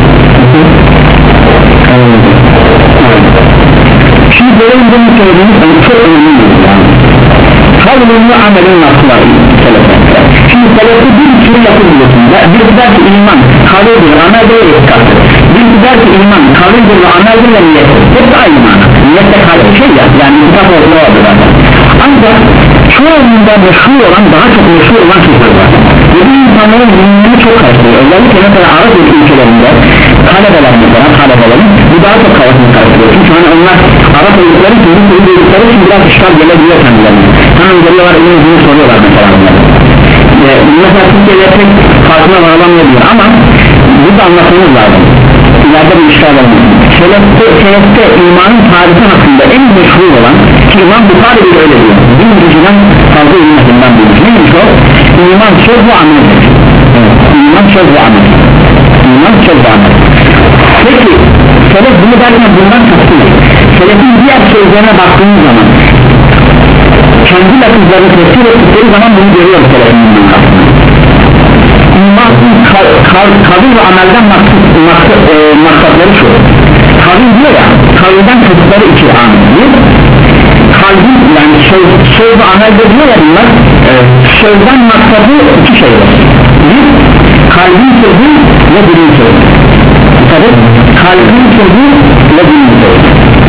Şimdi böyle bir bunu söylediğimiz çok önemli yani. Kavlun ve amelin nasılları selefte. Şimdi selefte bir sürü yapı biliyorsun. Bir der ki iman kavlidir, ameldir ve etikattır. Bir der ki iman kavlidir ve ameldir ve niyettir. Hepsi aynı mana. Niyette kalbi şey ya, yani itikat ortada vardır zaten. Ancak çoğunluğunda meşhur olan, daha çok meşhur olan şeyler var. Ve bu insanların zihnini çok karşılıyor. Özellikle mesela Arap ülkelerinde talebeler mesela, talebelerin bu daha çok kavasını karşılıyor. Çünkü hani onlar Arap oldukları için, bu soru duydukları için biraz işgal gelebiliyor kendilerine. Hemen geliyorlar, elini bunu soruyorlar mesela onlar. Ee, mesela Türkiye'de pek farkına varılamıyor ama bu da anlatmamız lazım. İleride bir işgal olmuyor. Selefte, selefte imanın tarifi hakkında en meşhur olan ki İmam Bukhari bile öyle diyor. Bin kişiden fazla ilmetinden duymuş. Neymiş o? İman söz ve ameldir. İman söz ve amel. İman söz ve amel. Peki selef bunu derken bundan kastıyor. Selefin diğer sözlerine baktığımız zaman kendi lafızlarını tefsir ettikleri zaman bunu görüyoruz selefin bundan kastıyor. İmanın kavil ve amelden maksatları şu. Kavil diyor ya, kavilden kısıtları iki amel. Bir, kalbin yani söz, söz ve amelde diyor ya bunlar, evet. Sözden maksatı iki şey var. Bir, kalbin sözü ve dilin sözü. Tabi kalbin sözü ve dilin sözü.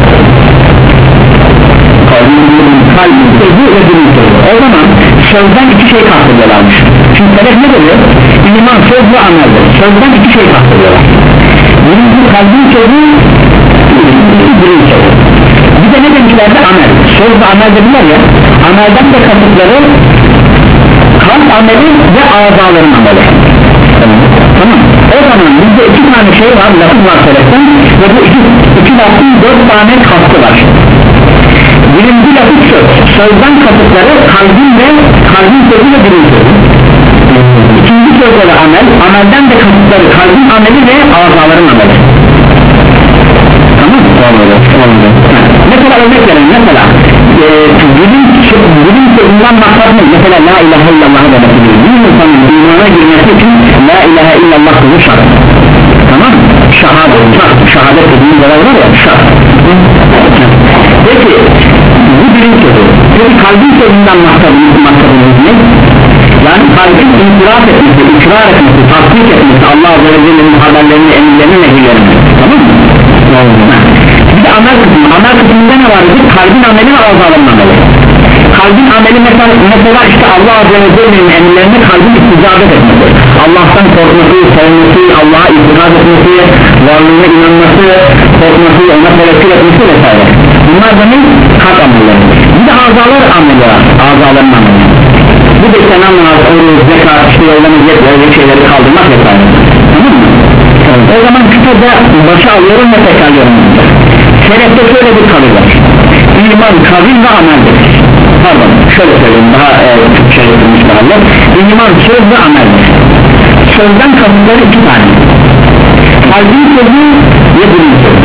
Kalbin sözü ve dilin sözü. O zaman sözden iki şey kastediyorlarmış. Şimdi sebep ne diyor? İman söz ve ameldir. Sözden iki şey kastediyorlar. Birinci kalbin sözü, ikincisi dilin sözü. Bir de ne demişlerdi? Amel. Söz ve amel dediler ya. Amelden de kasıtları kalp ameli ve azaların ameli. Tamam. O zaman bizde iki tane şey var, lafız var söylesem ve bu iki, iki lafın dört tane kastı var. Birinci lafız söz. Sözden kasıtları kalbin ve kalbin sözü ve dilin sözü. İkinci sözleri amel. Amelden de kasıtları kalbin ameli ve azaların ameli. Tamam mı? Tamam. Mesela örnek verelim. Mesela e, dilin, dilin sözünden maksat ne? Mesela la ilahe illallah demesi değil. Bir insanın imana girmesi için la ilahe illallah sözü şart. Tamam mı? Şahadet, şart. Şahadet dediğimiz olay var ya, şart. Peki bu dilin sözü. Peki kalbin sözünden maksatımız ne? Yani kalbin itiraf etmesi, ikrar etmesi, tasdik etmesi, Allah Azze ve Celle'nin haberlerini, emirlerini, nehirlerini. Tamam mı? Bir de amel kısmı. Amel kısmında ne var? Kalbin ameli ve azaların ameli. Kalbin ameli mesela, mesela işte Allah Azze ve Celle'nin emirlerini kalbin isticabet etmesi, Allah'tan korkması, sevmesi, Allah'a itikad etmesi, varlığına inanması, korkması, ona tevekkül etmesi vesaire. Bunlar da ne? Kalp amelleri. Bir de azalar ameli var. Azaların ameli. Bu da işte namaz, oruç, zekat, işte yollanacak böyle şeyleri kaldırmak vesaire. Tamam mı? Evet. O zaman kısaca başa alıyorum ve tekrarlıyorum. Şerefte şöyle bir kabul var. İman, kavil ve ameldir. Pardon, şöyle söyleyeyim daha e, şey yapılmış bağlı. İman, söz ve ameldir. Sözden kasıtları iki tane. Kalbin sözü ve dilin sözü.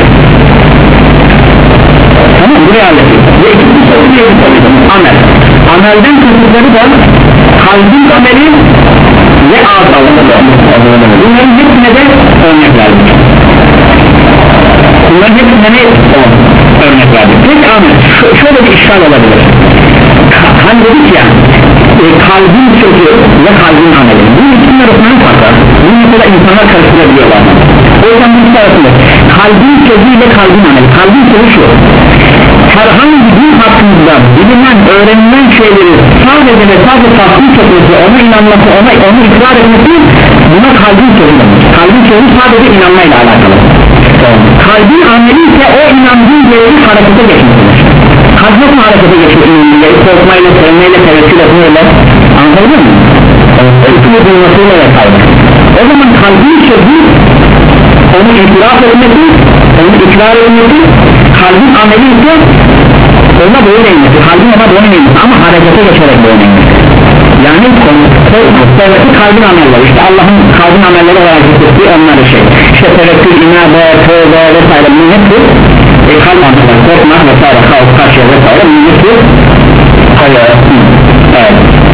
Tamam, buraya halledeyim. Ve ikinci sözü diye bir tabii. Amel. Amelden kasıtları da kalbin ameli ve ağız alanı. Bunların hepsine de örnek verdik. Bunların hepsine ne örnek verdik? Peki amel, şöyle bir işgal olabilir. Hani dedik ya, e, kalbin sözü ve kalbin ameli. Bunun ikisinin arasında ne fark var? Bunu mesela insanlar karıştırabiliyorlar. O yüzden bu ikisi arasında kalbin sözü ile kalbin ameli. Kalbin sözü şu: herhangi bir hakkında bilinen, öğrenilen şeyleri sadece ve sadece tasdik etmesi, ona inanması, ona, onu ikrar etmesi, buna kalbin sözü denir. Kalbin sözü sadece inanmayla alakalı. Kalbin ameli ise o inandığı yeri harekete geçmesidir. Kalp nasıl harekete geçmesi inandığı korkmayla, sevmeyle, tevekkül etmeyle, anladın mı? Öykünü duymasıyla vesaire. O zaman kalbin sözü onu itiraf etmesi, onu ikrar etmesi, kalbin ameli ise ona boyun eğmesi, kalbin ona boyun eğmesi ama harekete geçerek boyun eğmesi. Yani sevmesi kalbin amelleri. İşte Allah'ın kalbin amelleri olarak hissettiği onları şey. İşte tevekkül, inabe, tövbe vesaire bunun hepsi e, kalp amelleri, korkmak vesaire, kalp, karşıya vesaire bunun hepsi hayır. Evet.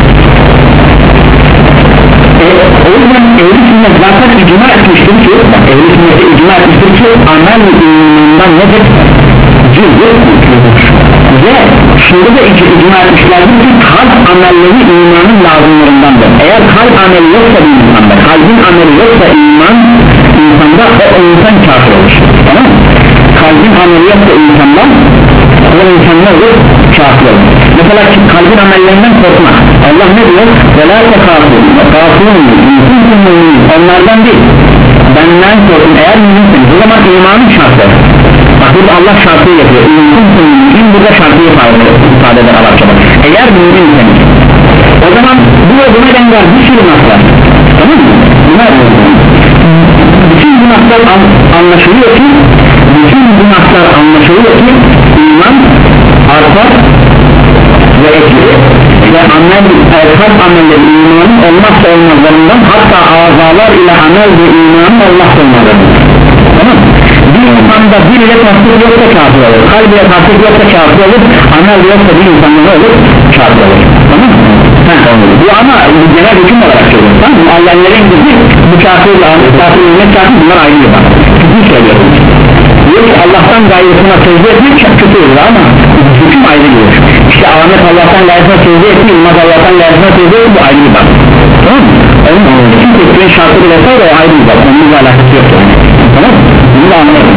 E, o yüzden ehl-i sünnet zaten icma etmiştir ki, ehl-i sünnete icma etmiştir ki amel imanından nedir? Cüzdür. Ve şimdi de icma etmişlerdir ki kalp amelleri imanın lazımlarındandır. Eğer kalp ameli yoksa bir insanda, kalbin ameli yoksa iman insanda, o insan kafir olur. Tamam mı? Kalbin ameli yoksa insanda, o insan ne olur? Kafir olur. Mesela kalbin amellerinden korkmak. Allah ne diyor? وَلَا تَخَافُونَ وَخَافُونَ onlardan değil, benden korkun eğer müminsiniz. O zaman imanın şartı. Bak burada Allah şartıyı yapıyor. İn burada şartıyı ifade eder Arapçada. Eğer müminsiniz. O zaman bu ve buna benzer bir sürü naslar. Tamam mı? Buna bütün bu naslar an, anlaşılıyor ki bütün bu naslar anlaşılıyor ki iman artar ve etkili ve amel, kalp amelleri imanın olmazsa olmazlarından, hatta azalar ile amel ve imanın olmazsa olmazlarından. Tamam mı? Bir insanda bir ile tasdik yoksa kafir olur, kalb ile tasdik yoksa kafir olur, amel yoksa bir insanda ne olur? Kafir olur. Tamam mı? Bu ama genel hüküm olarak söylüyorum. Tamam mı? Allah'ların bizi bu kafir ile kafir ile kafir bunlar ayrı bir bak. Hüküm söylüyorum. Diyor ki Allah'tan gayrısına secde etmek çok kötü olur ama hüküm ayrı bir. İşte işte Ahmet Allah'tan gayrısına sözü etti, İlmaz Allah'tan gayrısına sözü etti, bu ayrı bir bak, tamam mı? Onun için tekrar şartı bile sayı o ayrı bir bak, onunla alakası yok yani, tamam mı? Bunu da anlayalım.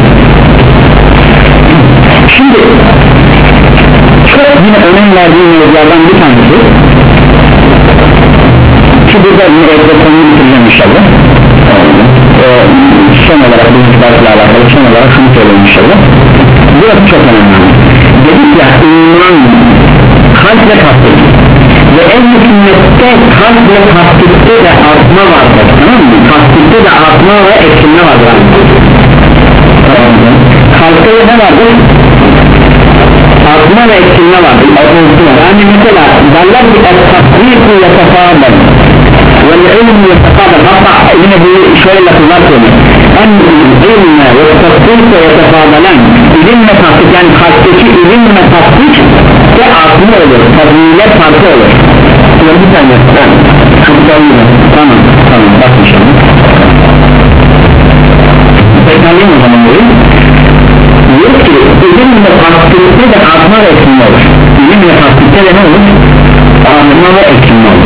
Şimdi çok yine önem verdiğim mevzulardan bir tanesi ki burada yine evde konuyu bitireceğim inşallah. Ee, son olarak bu müziklerle alakalı son olarak şunu söyleyeyim inşallah. Burası çok önemli. Dedik ya iman kalp ve tasdik ve en hükümette kalp ve tasdikte de artma vardır, tamam mı? Tasdikte de artma ve eksilme vardır, tamam mı? Kalpte de ne vardır? Artma ve eksilme vardır. Yani mesela derler ki et-tasdik yetefâben vel-ilm yetefâben, hatta yine bu şöyle lafızlar söylüyor. En-ilm ve tasdik yetefâbelen, ilim ve tasdik, yani kalpteki ilim ve tasdik de artma olur, tazmiyle farkı olur. Şöyle bir tane çok güzel. Tamam tamam bak inşallah. Tekrarlayayım o zaman burayı. Diyor ki ilim ve tasdikte de artma ve eksilme olur. İlim ve tasdikte de ne olur? Artma ve eksilme olur.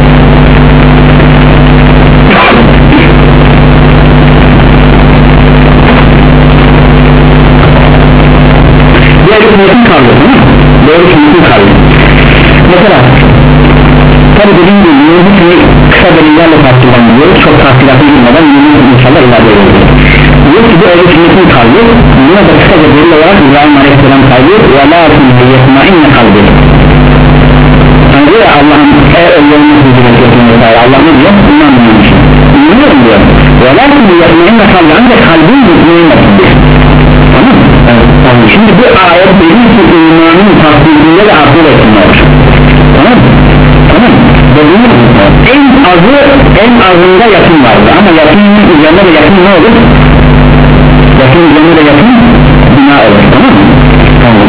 Diğer hükümetin kaldı, değil mi? Doğru hükümetin kaldı. Mesela tabi dediğim gibi yeni hükümü kısa delillerle tahsilden biliyoruz, çok tahsilatı girmeden yeni inşallah ileride ediyoruz. Diyor ki bu öyle hükümetin kaldı, buna da kısa delil olarak İbrahim Aleyhisselam kaldı ve la tümde yetmainne kaldı. Yani diyor ya Allah'ın eğer ölülerine hücret yapıyorsun vesaire, Allah ne diyor? İman bilmiş, İnanıyorum diyor. Ve la tümde yetmainne kaldı, ancak kalbin mutluğun diyor. Tamam mı? Evet, tamam. Şimdi bu ayet dediği ki imanın tasdikinde de akıl etmiyor. Tamam mı? Tamam mı? Dediğimiz en azı, en azında yakın vardı ama yakının üzerine de yakın ne olur? Yakın üzerine de yakın bina olur, tamam mı? Tamam.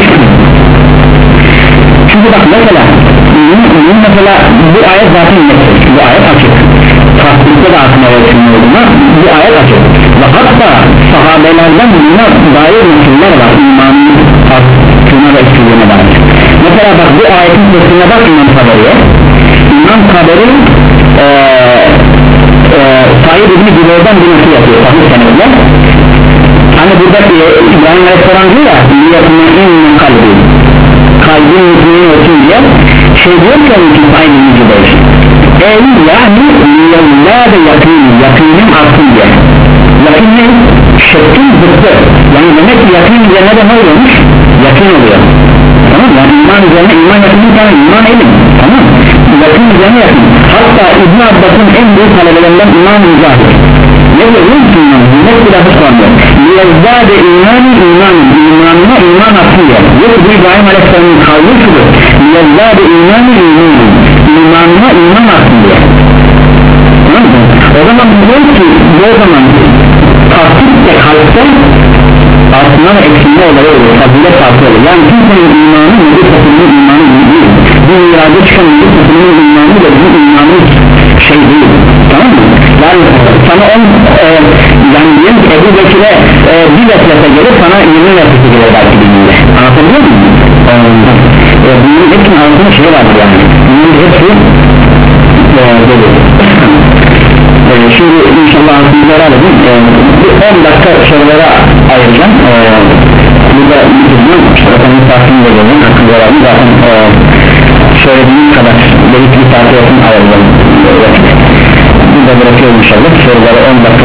Çünkü bak mesela mesela bu ayet zaten nedir? Bu ayet açık. Tasdikte de akıl etmiyor, bu ayet açık. Ve hatta sahabelerden buna dair metinler var, imanın arttığına ve eksildiğine dair. Mesela bak bu ayetin sesine bak İmam Taberi'ye. İmam Taberi ee, ee, Said İbni Güler'den bir nasıl yapıyor sahih senetle. Hani buradaki İbrahim Aleyhisselam diyor ya niyetine inne kalbi, kalbin mutluğunu olsun diye şey diyor ki onun için Said İbni Güler ey yani niyellâde yakîn, yakînin artsın diye. Yakîn ne? Şekkin zıttı, yani demek ki yakîn üzerine de ne oluyormuş? Yakîn oluyor, tamam mı? Yani iman üzerine iman yakîn yani iman elim, tamam mı? Yakîn üzerine yakîn. Hatta İbn Abbas'ın en büyük talebelerinden İmam Mücahit ne diyor biliyor musun? Net bir lafı sormuyor. Yezdâde imanı imanın, imanına iman atsın diye. Yok bu İbrahim Aleyhisselam'ın kavli şudur. Yezdâde imanı imanın, imanına iman atsın diye. Tamam mı? O zaman diyor ki o zaman tasdik de kalpte artma ve eksilme olayı olur, fazilet farkı olur. Yani kimsenin imanı nedir topluluğun imanı değil. Bu irade çıkan nedir topluluğun imanı da bizim imanımız şey değil, tamam mı? Yani sana on e, yani diyelim ki Ebu Bekir'e e, bir vesvese gelir, sana yirmi vesvese gelir belki bildiğinde. Anlatabiliyor muyum? E, bunun hepsinin altında şey vardır yani. Bunun hepsi e, dolu. e, şimdi inşallah aklımıza alalım. E, on dakika sorulara ayıracağım. E, burada bitirdim. Zaten bir saatini de gelin. Aklımıza alalım. Zaten e, söylediğimiz kadar belirli bir saate yakın ayıracağım. Burada bırakıyorum inşallah. Soruları on dakika